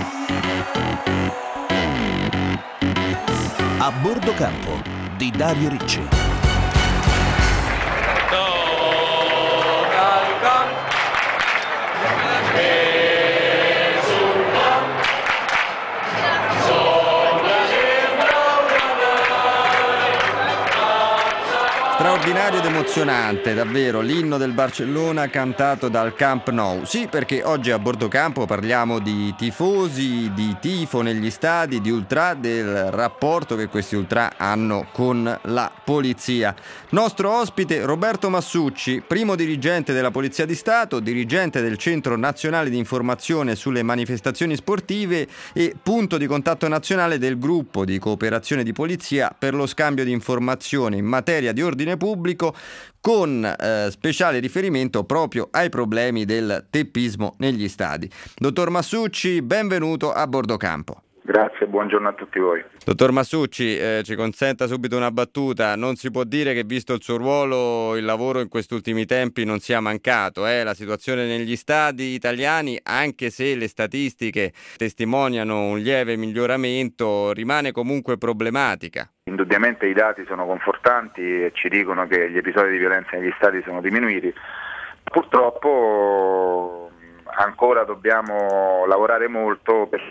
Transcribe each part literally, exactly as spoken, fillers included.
A bordo campo di Dario Ricci. Straordinario ed emozionante, davvero, l'inno del Barcellona cantato dal Camp Nou. Sì, perché oggi a bordo campo parliamo di tifosi, di tifo negli stadi, di ultra, del rapporto che questi ultra hanno con la polizia. Nostro ospite Roberto Massucci, primo dirigente della Polizia di Stato, dirigente del Centro Nazionale di Informazione sulle Manifestazioni Sportive e punto di contatto nazionale del gruppo di cooperazione di polizia per lo scambio di informazioni in materia di ordine pubblico, con eh, speciale riferimento proprio ai problemi del teppismo negli stadi. Dottor Massucci, benvenuto a bordo campo. Grazie, buongiorno a tutti voi. Dottor Massucci, eh, ci consenta subito una battuta. Non si può dire che, visto il suo ruolo, il lavoro in questi ultimi tempi non sia mancato. Eh? La situazione negli stadi italiani, anche se le statistiche testimoniano un lieve miglioramento, rimane comunque problematica. Indubbiamente i dati sono confortanti e ci dicono che gli episodi di violenza negli stadi sono diminuiti. Purtroppo ancora dobbiamo lavorare molto per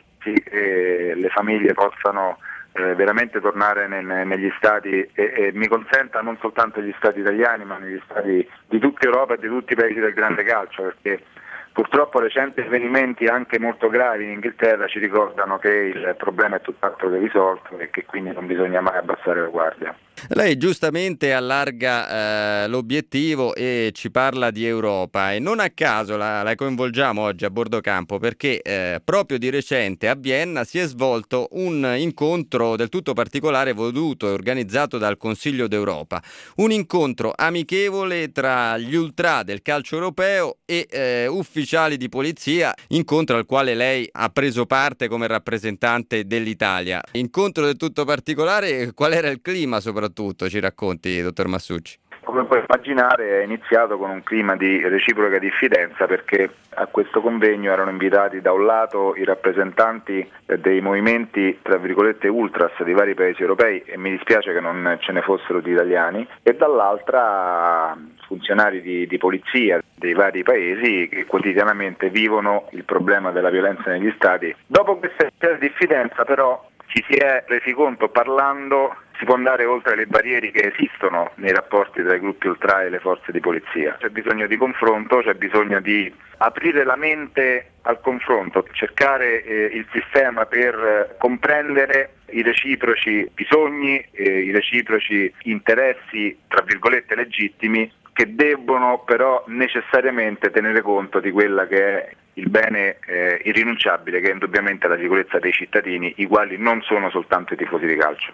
che le famiglie possano eh, veramente tornare nel, negli stadi e, e mi consenta non soltanto gli stadi italiani ma negli stadi di tutta Europa e di tutti i paesi del grande calcio, perché purtroppo recenti avvenimenti anche molto gravi in Inghilterra ci ricordano che il problema è tutt'altro che risolto e che quindi non bisogna mai abbassare la guardia. Lei giustamente allarga eh, l'obiettivo e ci parla di Europa, e non a caso la, la coinvolgiamo oggi a bordo campo perché eh, proprio di recente a Vienna si è svolto un incontro del tutto particolare voluto e organizzato dal Consiglio d'Europa, un incontro amichevole tra gli ultra del calcio europeo e eh, ufficiali di polizia, incontro al quale lei ha preso parte come rappresentante dell'Italia. Incontro del tutto particolare, qual era il clima soprattutto? Ci racconti, dottor Massucci. Come puoi immaginare è iniziato con un clima di reciproca diffidenza, perché a questo convegno erano invitati da un lato i rappresentanti dei movimenti tra virgolette ultras di vari paesi europei, e mi dispiace che non ce ne fossero di italiani, e dall'altra funzionari di, di polizia dei vari paesi che quotidianamente vivono il problema della violenza negli stadi. Dopo questa diffidenza però ci si è resi conto, parlando si può andare oltre le barriere che esistono nei rapporti tra i gruppi ultra e le forze di polizia. C'è bisogno di confronto, c'è bisogno di aprire la mente al confronto, cercare eh, il sistema per eh, comprendere i reciproci bisogni, eh, i reciproci interessi, tra virgolette, legittimi, che debbono però necessariamente tenere conto di quella che è il bene eh, irrinunciabile, che è indubbiamente la sicurezza dei cittadini, i quali non sono soltanto i tifosi di calcio.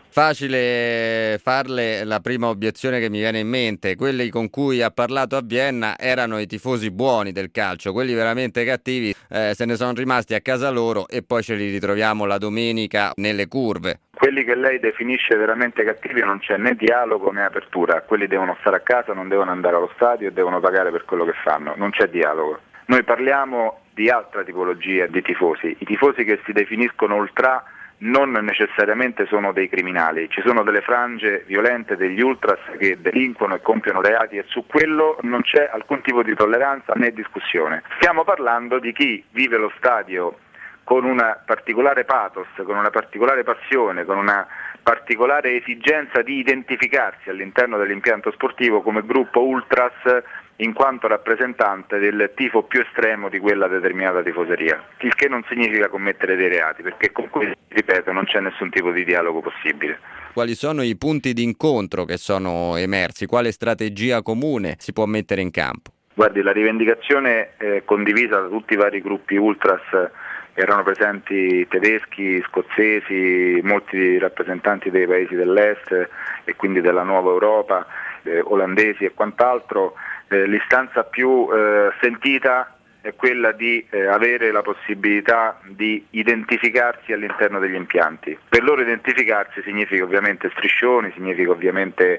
Facile farle la prima obiezione che mi viene in mente: quelli con cui ha parlato a Vienna erano i tifosi buoni del calcio, quelli veramente cattivi eh, se ne sono rimasti a casa loro e poi ce li ritroviamo la domenica nelle curve. Quelli che lei definisce veramente cattivi non c'è né dialogo né apertura, quelli devono stare a casa, non devono andare allo stadio e devono pagare per quello che fanno, non c'è dialogo. Noi parliamo di altra tipologia di tifosi, i tifosi che si definiscono ultra non necessariamente sono dei criminali, ci sono delle frange violente degli ultras che delinquono e compiono reati e su quello non c'è alcun tipo di tolleranza né discussione. Stiamo parlando di chi vive lo stadio con una particolare pathos, con una particolare passione, con una particolare esigenza di identificarsi all'interno dell'impianto sportivo come gruppo ultras in quanto rappresentante del tifo più estremo di quella determinata tifoseria, il che non significa commettere dei reati, perché con questo, ripeto, non c'è nessun tipo di dialogo possibile. Quali sono i punti di incontro che sono emersi? Quale strategia comune si può mettere in campo? Guardi, la rivendicazione eh, condivisa da tutti i vari gruppi ultras, erano presenti tedeschi, scozzesi, molti rappresentanti dei paesi dell'est e quindi della nuova Europa, eh, olandesi e quant'altro. Eh, l'istanza più eh, sentita è quella di eh, avere la possibilità di identificarsi all'interno degli impianti. Per loro identificarsi significa ovviamente striscioni, significa ovviamente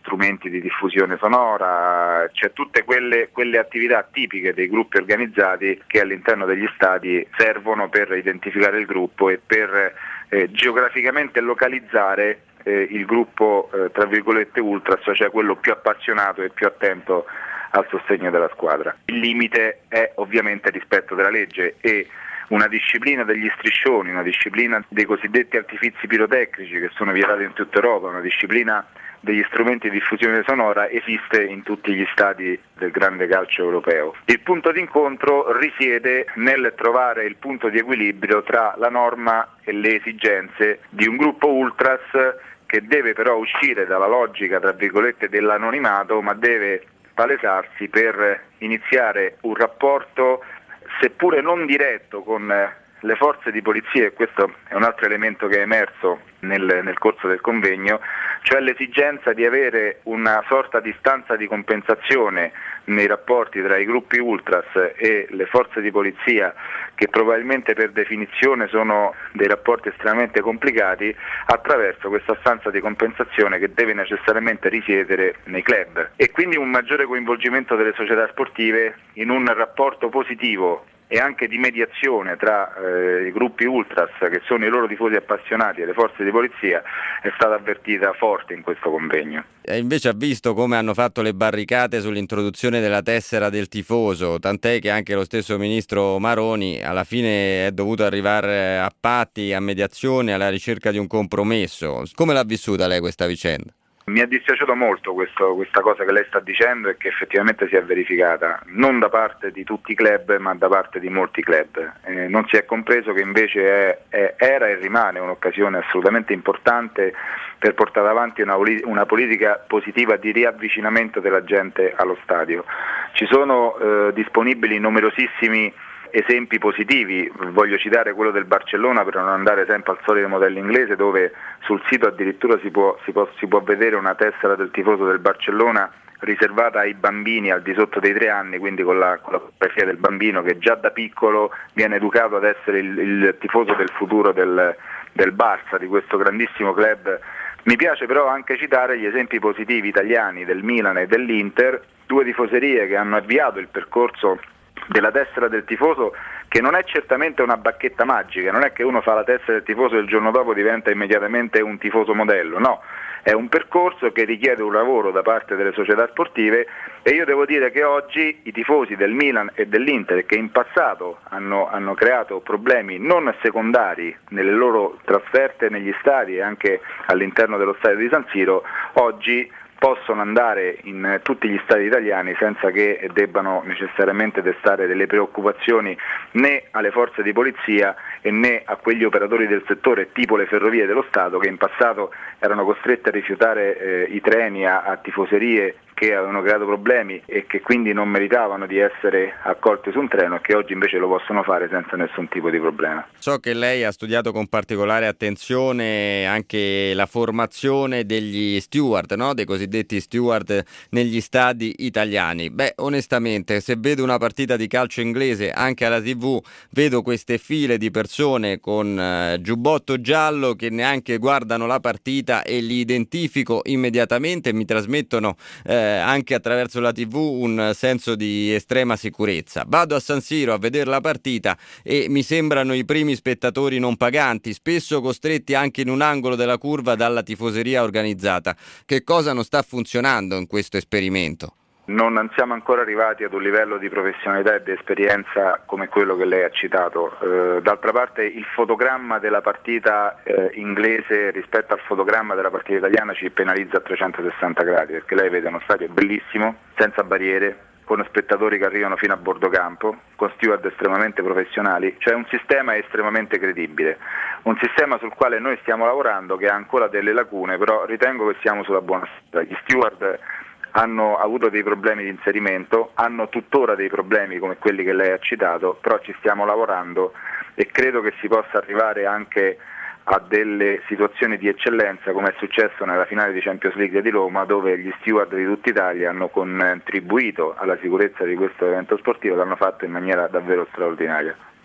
strumenti di diffusione sonora, c'è tutte quelle, quelle attività tipiche dei gruppi organizzati che all'interno degli stadi servono per identificare il gruppo e per eh, geograficamente localizzare eh, il gruppo eh, tra virgolette ultras, cioè quello più appassionato e più attento al sostegno della squadra. Il limite è ovviamente il rispetto della legge e una disciplina degli striscioni, una disciplina dei cosiddetti artifizi pirotecnici che sono vietati in tutta Europa, una disciplina degli strumenti di diffusione sonora esiste in tutti gli stadi del grande calcio europeo. Il punto d'incontro risiede nel trovare il punto di equilibrio tra la norma e le esigenze di un gruppo ultras che deve però uscire dalla logica, tra virgolette, dell'anonimato, ma deve palesarsi per iniziare un rapporto seppure non diretto con le forze di polizia, e questo è un altro elemento che è emerso nel, nel corso del convegno, cioè l'esigenza di avere una sorta di stanza di compensazione nei rapporti tra i gruppi ultras e le forze di polizia, che probabilmente per definizione sono dei rapporti estremamente complicati, attraverso questa stanza di compensazione che deve necessariamente risiedere nei club, e quindi un maggiore coinvolgimento delle società sportive in un rapporto positivo e anche di mediazione tra eh, i gruppi ultras, che sono i loro tifosi appassionati, e le forze di polizia, è stata avvertita forte in questo convegno. E invece ha visto come hanno fatto le barricate sull'introduzione della tessera del tifoso, tant'è che anche lo stesso ministro Maroni alla fine è dovuto arrivare a patti, a mediazione, alla ricerca di un compromesso. Come l'ha vissuta lei questa vicenda? Mi è dispiaciuto molto questo, questa cosa che lei sta dicendo e che effettivamente si è verificata, non da parte di tutti i club ma da parte di molti club. Eh, non si è compreso che invece è, è, era e rimane un'occasione assolutamente importante per portare avanti una, una politica positiva di riavvicinamento della gente allo stadio. Ci sono eh, disponibili numerosissimi esempi positivi, voglio citare quello del Barcellona per non andare sempre al solito modello inglese, dove sul sito addirittura si può, si può, si può vedere una tessera del tifoso del Barcellona riservata ai bambini al di sotto dei tre anni, quindi con la, con la fotografia del bambino che già da piccolo viene educato ad essere il, il tifoso del futuro del, del Barça, di questo grandissimo club. Mi piace però anche citare gli esempi positivi italiani del Milan e dell'Inter, due tifoserie che hanno avviato il percorso della tessera del tifoso, che non è certamente una bacchetta magica, non è che uno fa la tessera del tifoso e il giorno dopo diventa immediatamente un tifoso modello, no, è un percorso che richiede un lavoro da parte delle società sportive, e io devo dire che oggi i tifosi del Milan e dell'Inter, che in passato hanno, hanno creato problemi non secondari nelle loro trasferte negli stadi e anche all'interno dello stadio di San Siro, oggi possono andare in tutti gli stadi italiani senza che debbano necessariamente destare delle preoccupazioni né alle forze di polizia e né a quegli operatori del settore tipo le ferrovie dello Stato, che in passato erano costrette a rifiutare eh, i treni a, a tifoserie che avevano creato problemi e che quindi non meritavano di essere accolti su un treno, e che oggi invece lo possono fare senza nessun tipo di problema. So che lei ha studiato con particolare attenzione anche la formazione degli steward, no? Dei cosiddetti steward negli stadi italiani. Beh, onestamente, se vedo una partita di calcio inglese anche alla tivù, vedo queste file di persone con eh, giubbotto giallo che neanche guardano la partita e li identifico immediatamente e mi trasmettono eh, anche attraverso la tivù un senso di estrema sicurezza. Vado a San Siro a vedere la partita e mi sembrano i primi spettatori non paganti, spesso costretti anche in un angolo della curva dalla tifoseria organizzata. Che cosa non sta funzionando in questo esperimento? Non siamo ancora arrivati ad un livello di professionalità e di esperienza come quello che lei ha citato. Eh, d'altra parte il fotogramma della partita eh, inglese rispetto al fotogramma della partita italiana ci penalizza a trecentosessanta gradi, perché lei vede uno stadio bellissimo, senza barriere, con spettatori che arrivano fino a bordo campo, con steward estremamente professionali, cioè un sistema estremamente credibile, un sistema sul quale noi stiamo lavorando che ha ancora delle lacune, però ritengo che siamo sulla buona strada. Gli steward hanno avuto dei problemi di inserimento, hanno tuttora dei problemi come quelli che lei ha citato, però ci stiamo lavorando e credo che si possa arrivare anche a delle situazioni di eccellenza, come è successo nella finale di Champions League di Roma, dove gli steward di tutta Italia hanno contribuito alla sicurezza di questo evento sportivo, l'hanno fatto in maniera davvero straordinaria.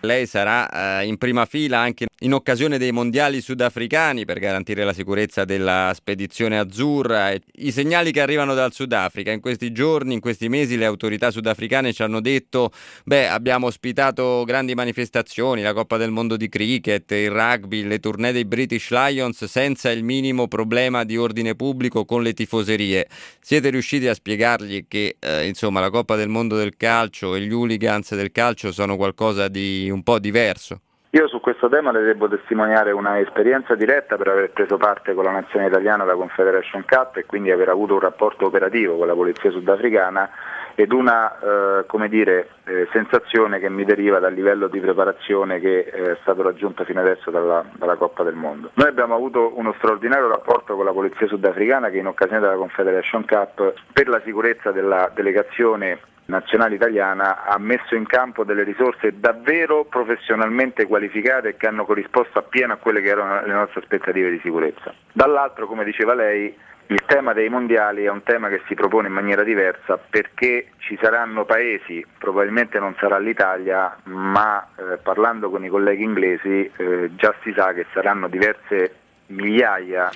lei sarà eh, in prima fila anche in occasione dei mondiali sudafricani per garantire la sicurezza della spedizione azzurra. I segnali che arrivano dal Sudafrica in questi giorni, in questi mesi, le autorità sudafricane ci hanno detto: beh, abbiamo ospitato grandi manifestazioni, la Coppa del Mondo di cricket, il rugby, le tournée dei British Lions, senza il minimo problema di ordine pubblico con le tifoserie. Siete riusciti a spiegargli che eh, insomma la Coppa del Mondo del calcio e gli hooligans del calcio sono qualcosa di un po' diverso? Io su questo tema le devo testimoniare una esperienza diretta per aver preso parte con la nazione italiana alla Confederation Cup e quindi aver avuto un rapporto operativo con la polizia sudafricana ed una eh, come dire, eh, sensazione che mi deriva dal livello di preparazione che eh, è stato raggiunto fino adesso dalla, dalla Coppa del Mondo. Noi abbiamo avuto uno straordinario rapporto con la polizia sudafricana che in occasione della Confederation Cup, per la sicurezza della delegazione nazionale italiana, ha messo in campo delle risorse davvero professionalmente qualificate e che hanno corrisposto appieno a quelle che erano le nostre aspettative di sicurezza. Dall'altro, come diceva lei, il tema dei mondiali è un tema che si propone in maniera diversa perché ci saranno paesi, probabilmente non sarà l'Italia, ma eh, parlando con i colleghi inglesi eh, già si sa che saranno diverse migliaia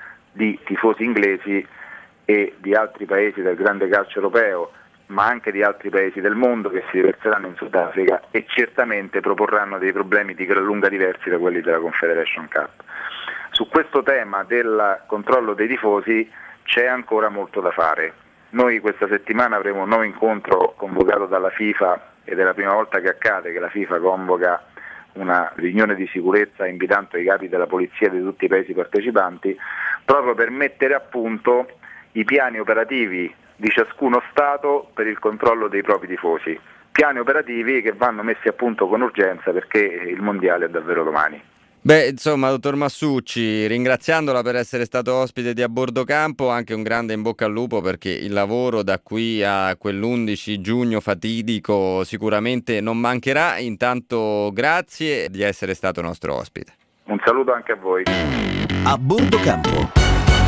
di tifosi inglesi e di altri paesi del grande calcio europeo, ma anche di altri paesi del mondo che si riverseranno in Sudafrica e certamente proporranno dei problemi di gran lunga diversi da quelli della Confederation Cup. Su questo tema del controllo dei tifosi c'è ancora molto da fare. Noi questa settimana avremo un nuovo incontro convocato dalla FIFA ed è la prima volta che accade che la FIFA convoca una riunione di sicurezza invitando i capi della polizia di tutti i paesi partecipanti proprio per mettere a punto i piani operativi di ciascuno Stato per il controllo dei propri tifosi, piani operativi che vanno messi a punto con urgenza perché il mondiale è davvero domani. Beh, insomma, dottor Massucci, ringraziandola per essere stato ospite di A Bordo Campo, anche un grande in bocca al lupo perché il lavoro da qui a quell'undici giugno fatidico sicuramente non mancherà. Intanto grazie di essere stato nostro ospite. Un saluto anche a voi. A Bordo Campo.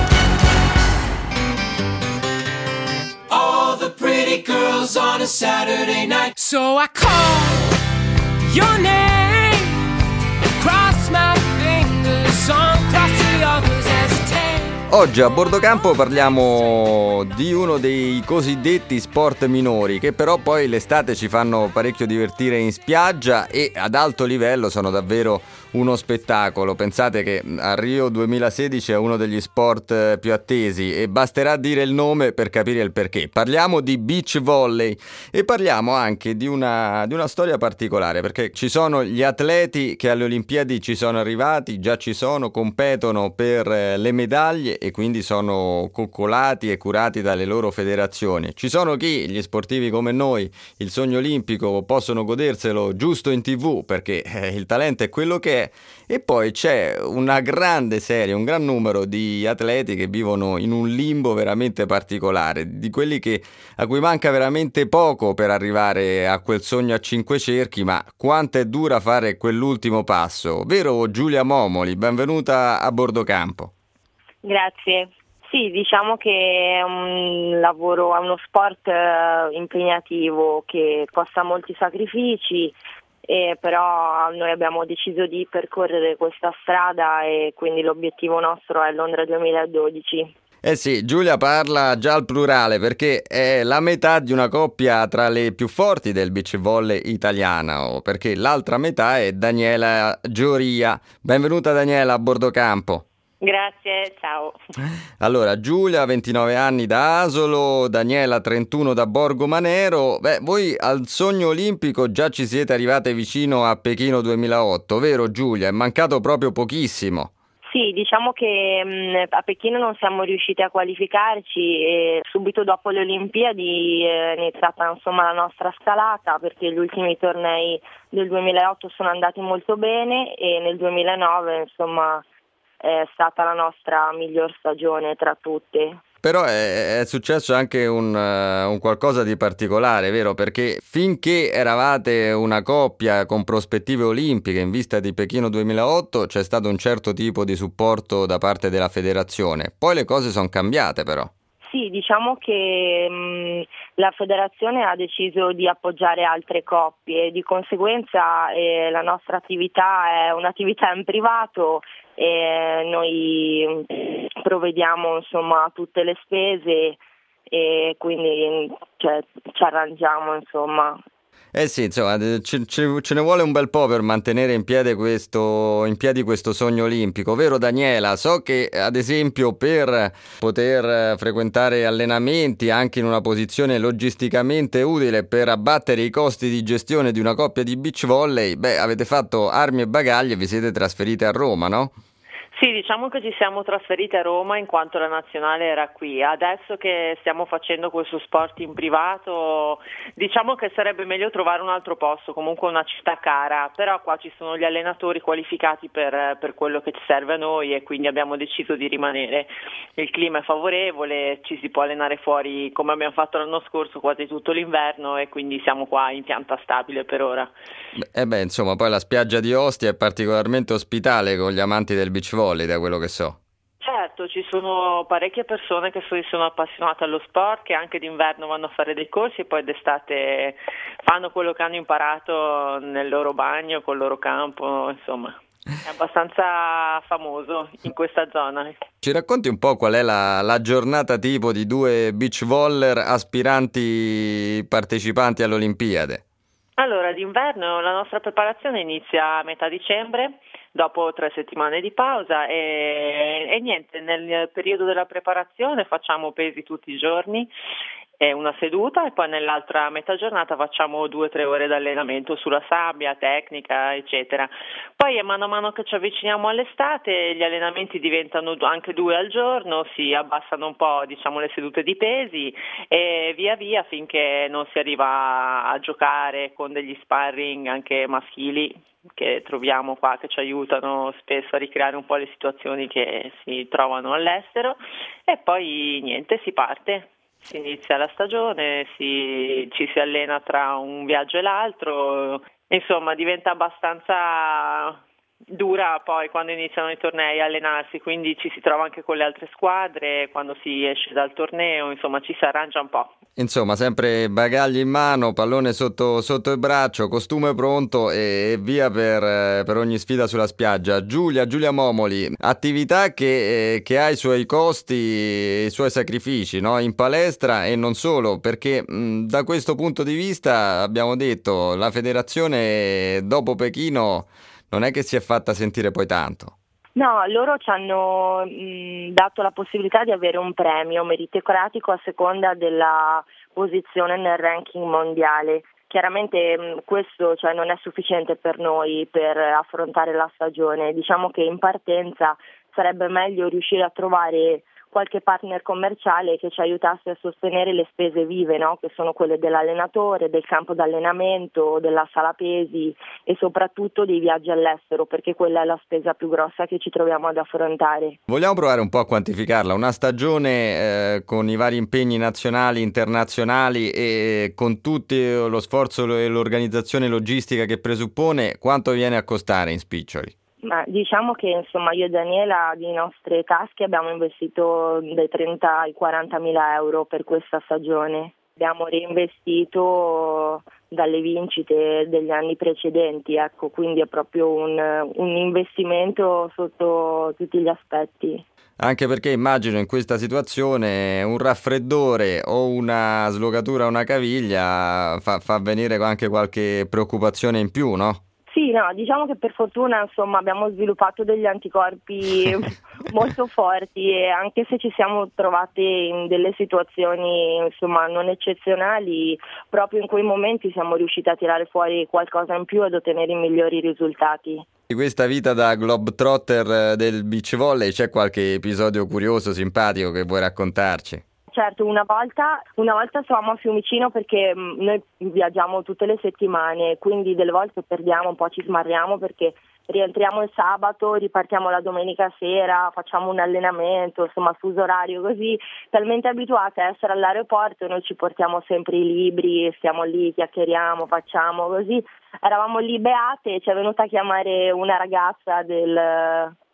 The pretty girls on a Saturday night. So I call your name, cross my fingers, uncross the others as a tame. Oggi a Bordo Campo parliamo di uno dei cosiddetti sport minori che però poi l'estate ci fanno parecchio divertire in spiaggia e ad alto livello sono davvero uno spettacolo. Pensate che a Rio duemilasedici è uno degli sport più attesi e basterà dire il nome per capire il perché. Parliamo di beach volley e parliamo anche di una, di una storia particolare perché ci sono gli atleti che alle Olimpiadi ci sono arrivati, già ci sono, competono per le medaglie e quindi sono coccolati e curati dalle loro federazioni. Ci sono chi, gli sportivi come noi, il sogno olimpico possono goderselo giusto in tv perché eh, il talento è quello che è. E poi c'è una grande serie, un gran numero di atleti che vivono in un limbo veramente particolare, di quelli che, a cui manca veramente poco per arrivare a quel sogno a cinque cerchi, ma quanto è dura fare quell'ultimo passo, vero Giulia Momoli? Benvenuta a Bordo Campo. Grazie. Sì, diciamo che è un lavoro, è uno sport impegnativo che costa molti sacrifici. Eh, però noi abbiamo deciso di percorrere questa strada e quindi l'obiettivo nostro è Londra duemiladodici. Eh sì, Giulia parla già al plurale perché è la metà di una coppia tra le più forti del beach volley italiano, perché l'altra metà è Daniela Gioria. Benvenuta Daniela a Bordo Campo. Grazie, ciao. Allora, Giulia, ventinove anni da Asolo, Daniela, trentuno da Borgo Manero. Beh, voi al sogno olimpico già ci siete arrivate vicino a Pechino duemilaotto, vero Giulia? È mancato proprio pochissimo. Sì, diciamo che mh, a Pechino non siamo riusciti a qualificarci e subito dopo le Olimpiadi è iniziata insomma la nostra scalata perché gli ultimi tornei del duemilaotto sono andati molto bene e nel duemilanove insomma è stata la nostra miglior stagione tra tutte. Però è, è successo anche un, uh, un qualcosa di particolare, vero? Perché finché eravate una coppia con prospettive olimpiche in vista di Pechino duemilaotto c'è stato un certo tipo di supporto da parte della federazione. Poi le cose sono cambiate però. Sì, Sì, diciamo che mh, la federazione ha deciso di appoggiare altre coppie, di conseguenza eh, la nostra attività è un'attività in privato e noi provvediamo insomma a tutte le spese e quindi cioè, ci arrangiamo insomma. Eh sì, insomma, ce, ce- ce ne vuole un bel po' per mantenere in piedi questo, in piedi questo sogno olimpico, vero Daniela? So che ad esempio per poter frequentare allenamenti anche in una posizione logisticamente utile per abbattere i costi di gestione di una coppia di beach volley, beh, avete fatto armi e bagagli e vi siete trasferite a Roma, no? Sì, diciamo che ci siamo trasferiti a Roma in quanto la nazionale era qui. Adesso che stiamo facendo questo sport in privato, diciamo che sarebbe meglio trovare un altro posto, comunque una città cara, però qua ci sono gli allenatori qualificati per, per quello che ci serve a noi e quindi abbiamo deciso di rimanere. Il clima è favorevole, ci si può allenare fuori come abbiamo fatto l'anno scorso quasi tutto l'inverno e quindi siamo qua in pianta stabile per ora. E beh, insomma, poi la spiaggia di Ostia è particolarmente ospitale con gli amanti del beach volley, da quello che so. Certo, ci sono parecchie persone che sono appassionate allo sport, che anche d'inverno vanno a fare dei corsi e poi d'estate fanno quello che hanno imparato nel loro bagno, col loro campo, insomma. È abbastanza famoso in questa zona. Ci racconti un po' qual è la, la giornata tipo di due beach voller aspiranti partecipanti all'Olimpiade? Allora, d'inverno la nostra preparazione inizia a metà dicembre, dopo tre settimane di pausa e, e niente, nel periodo della preparazione facciamo pesi tutti i giorni, è una seduta e poi nell'altra metà giornata facciamo due o tre ore di allenamento sulla sabbia, tecnica, eccetera. Poi mano a mano che ci avviciniamo all'estate gli allenamenti diventano anche due al giorno, si abbassano un po' diciamo le sedute di pesi e via via finché non si arriva a giocare con degli sparring anche maschili che troviamo qua, che ci aiutano spesso a ricreare un po' le situazioni che si trovano all'estero e poi niente, si parte. Si inizia la stagione, si, ci si allena tra un viaggio e l'altro, insomma diventa abbastanza dura poi quando iniziano i tornei a allenarsi, quindi ci si trova anche con le altre squadre, quando si esce dal torneo, insomma ci si arrangia un po'. Insomma, sempre bagagli in mano, pallone sotto, sotto il braccio, costume pronto e, e via per, per ogni sfida sulla spiaggia. Giulia, Giulia Momoli, attività che, eh, che ha i suoi costi e i suoi sacrifici, no? In palestra e non solo, perché mh, da questo punto di vista abbiamo detto la federazione dopo Pechino non è che si è fatta sentire poi tanto. No, loro ci hanno mh, dato la possibilità di avere un premio meritocratico a seconda della posizione nel ranking mondiale. Chiaramente mh, questo cioè, non è sufficiente per noi per affrontare la stagione. Diciamo che in partenza sarebbe meglio riuscire a trovare qualche partner commerciale che ci aiutasse a sostenere le spese vive, no? Che sono quelle dell'allenatore, del campo d'allenamento, della sala pesi e soprattutto dei viaggi all'estero, perché quella è la spesa più grossa che ci troviamo ad affrontare. Vogliamo provare un po' a quantificarla, una stagione eh, con i vari impegni nazionali, internazionali e con tutto lo sforzo e l'organizzazione logistica che presuppone, quanto viene a costare in spiccioli? Ma diciamo che insomma io e Daniela di nostre tasche abbiamo investito dai trenta ai quaranta mila euro per questa stagione. Abbiamo reinvestito dalle vincite degli anni precedenti, ecco, quindi è proprio un, un investimento sotto tutti gli aspetti. Anche perché immagino in questa situazione un raffreddore o una slogatura a una caviglia fa, fa venire anche qualche preoccupazione in più, no? Sì, no, diciamo che per fortuna insomma abbiamo sviluppato degli anticorpi molto forti e anche se ci siamo trovate in delle situazioni insomma non eccezionali, proprio in quei momenti siamo riusciti a tirare fuori qualcosa in più ed ottenere i migliori risultati. Di questa vita da globetrotter del beach volley c'è qualche episodio curioso, simpatico che vuoi raccontarci? Certo, una volta, una volta stavamo a Fiumicino perché mh, noi viaggiamo tutte le settimane, quindi delle volte perdiamo un po', ci smarriamo perché rientriamo il sabato, ripartiamo la domenica sera, facciamo un allenamento, insomma fuso orario così, talmente abituate a essere all'aeroporto, noi ci portiamo sempre i libri, stiamo lì, chiacchieriamo, facciamo così. Eravamo lì beate e ci è venuta a chiamare una ragazza del...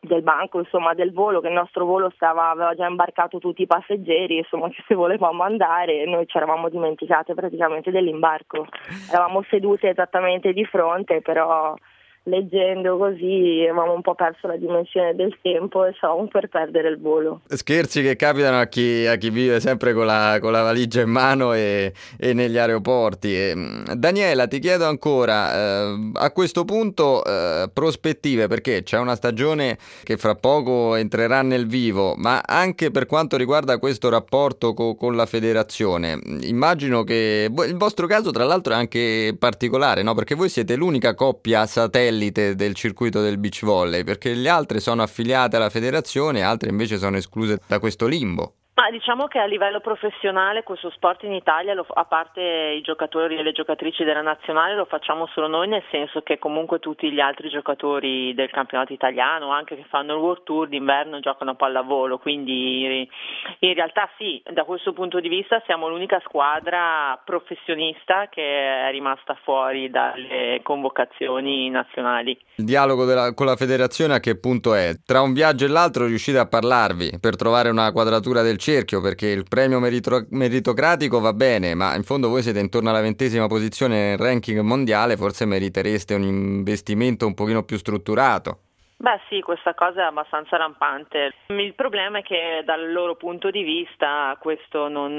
del banco, insomma del volo, che il nostro volo stava, aveva già imbarcato tutti i passeggeri, insomma che se volevamo andare noi ci eravamo dimenticate praticamente dell'imbarco, eravamo sedute esattamente di fronte, però leggendo così avevamo un po' perso la dimensione del tempo e stavamo per perdere il volo. Scherzi che capitano a chi, a chi vive sempre con la, con la valigia in mano e, e negli aeroporti. E, Daniela, ti chiedo ancora, eh, a questo punto eh, prospettive, perché c'è una stagione che fra poco entrerà nel vivo, ma anche per quanto riguarda questo rapporto co, con la federazione, immagino che il vostro caso tra l'altro è anche particolare, no? Perché voi siete l'unica coppia satellite del circuito del beach volley, perché le altre sono affiliate alla federazione, altre invece sono escluse da questo limbo. Ma diciamo che a livello professionale questo sport in Italia, lo, a parte i giocatori e le giocatrici della nazionale, lo facciamo solo noi, nel senso che comunque tutti gli altri giocatori del campionato italiano, anche che fanno il World Tour d'inverno, giocano a pallavolo, quindi in realtà sì, da questo punto di vista siamo l'unica squadra professionista che è rimasta fuori dalle convocazioni nazionali. Il dialogo della, con la federazione a che punto è? Tra un viaggio e l'altro riuscite a parlarvi per trovare una quadratura del cerchio, perché il premio merito- meritocratico va bene, ma in fondo voi siete intorno alla ventesima posizione nel ranking mondiale, forse meritereste un investimento un pochino più strutturato. Beh sì, questa cosa è abbastanza rampante. Il problema è che dal loro punto di vista questo non,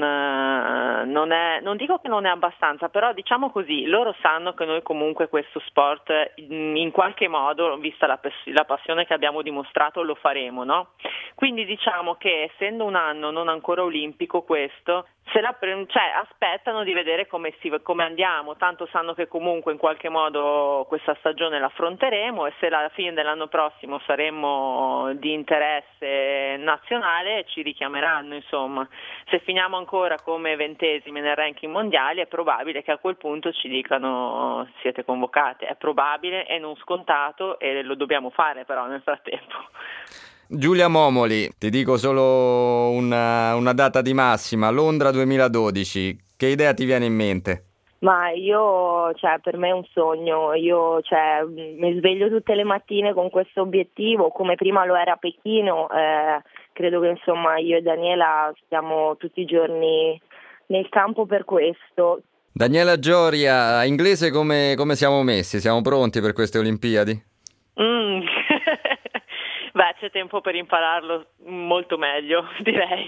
non è, non dico che non è abbastanza, però diciamo così, loro sanno che noi comunque questo sport in qualche modo, vista la, la passione che abbiamo dimostrato, lo faremo, no? Quindi diciamo che essendo un anno non ancora olimpico questo, se la, cioè, aspettano di vedere come, si, come andiamo, tanto sanno che comunque in qualche modo questa stagione l'affronteremo e se alla fine dell'anno prossimo saremo di interesse nazionale ci richiameranno, insomma. Se finiamo ancora come ventesimi nel ranking mondiale è probabile che a quel punto ci dicano siete convocate, è probabile, è non scontato e lo dobbiamo fare però nel frattempo. Giulia Momoli, ti dico solo una, una data di massima, Londra duemiladodici, che idea ti viene in mente? Ma io, cioè, per me è un sogno, io cioè, mi sveglio tutte le mattine con questo obiettivo, come prima lo era a Pechino, eh, credo che insomma io e Daniela stiamo tutti i giorni nel campo per questo. Daniela Gioria, inglese come, come siamo messi? Siamo pronti per queste Olimpiadi? Mm. Beh, c'è tempo per impararlo molto meglio, direi.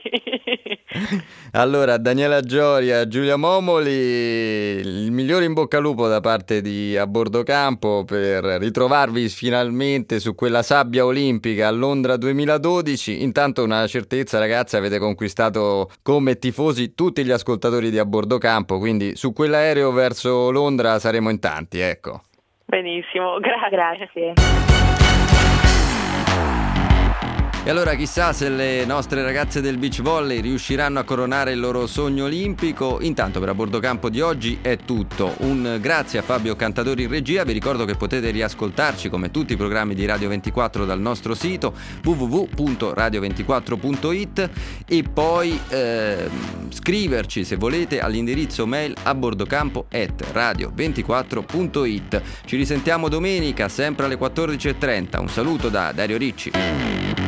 Allora, Daniela Gioria, Giulia Momoli, il migliore in bocca al lupo da parte di A Bordo Campo per ritrovarvi finalmente su quella sabbia olimpica a Londra duemiladodici. Intanto una certezza, ragazzi, avete conquistato come tifosi tutti gli ascoltatori di A Bordo Campo, quindi su quell'aereo verso Londra saremo in tanti, ecco. Benissimo, grazie. Grazie. E allora chissà se le nostre ragazze del beach volley riusciranno a coronare il loro sogno olimpico. Intanto per A Bordo Campo di oggi è tutto. Un grazie a Fabio Cantadori in regia. Vi ricordo che potete riascoltarci come tutti i programmi di Radio ventiquattro dal nostro sito w w w punto radio ventiquattro punto i t e poi eh, scriverci se volete all'indirizzo mail a bordocampo chiocciola radio ventiquattro punto i t. Ci risentiamo domenica sempre alle quattordici e trenta. Un saluto da Dario Ricci.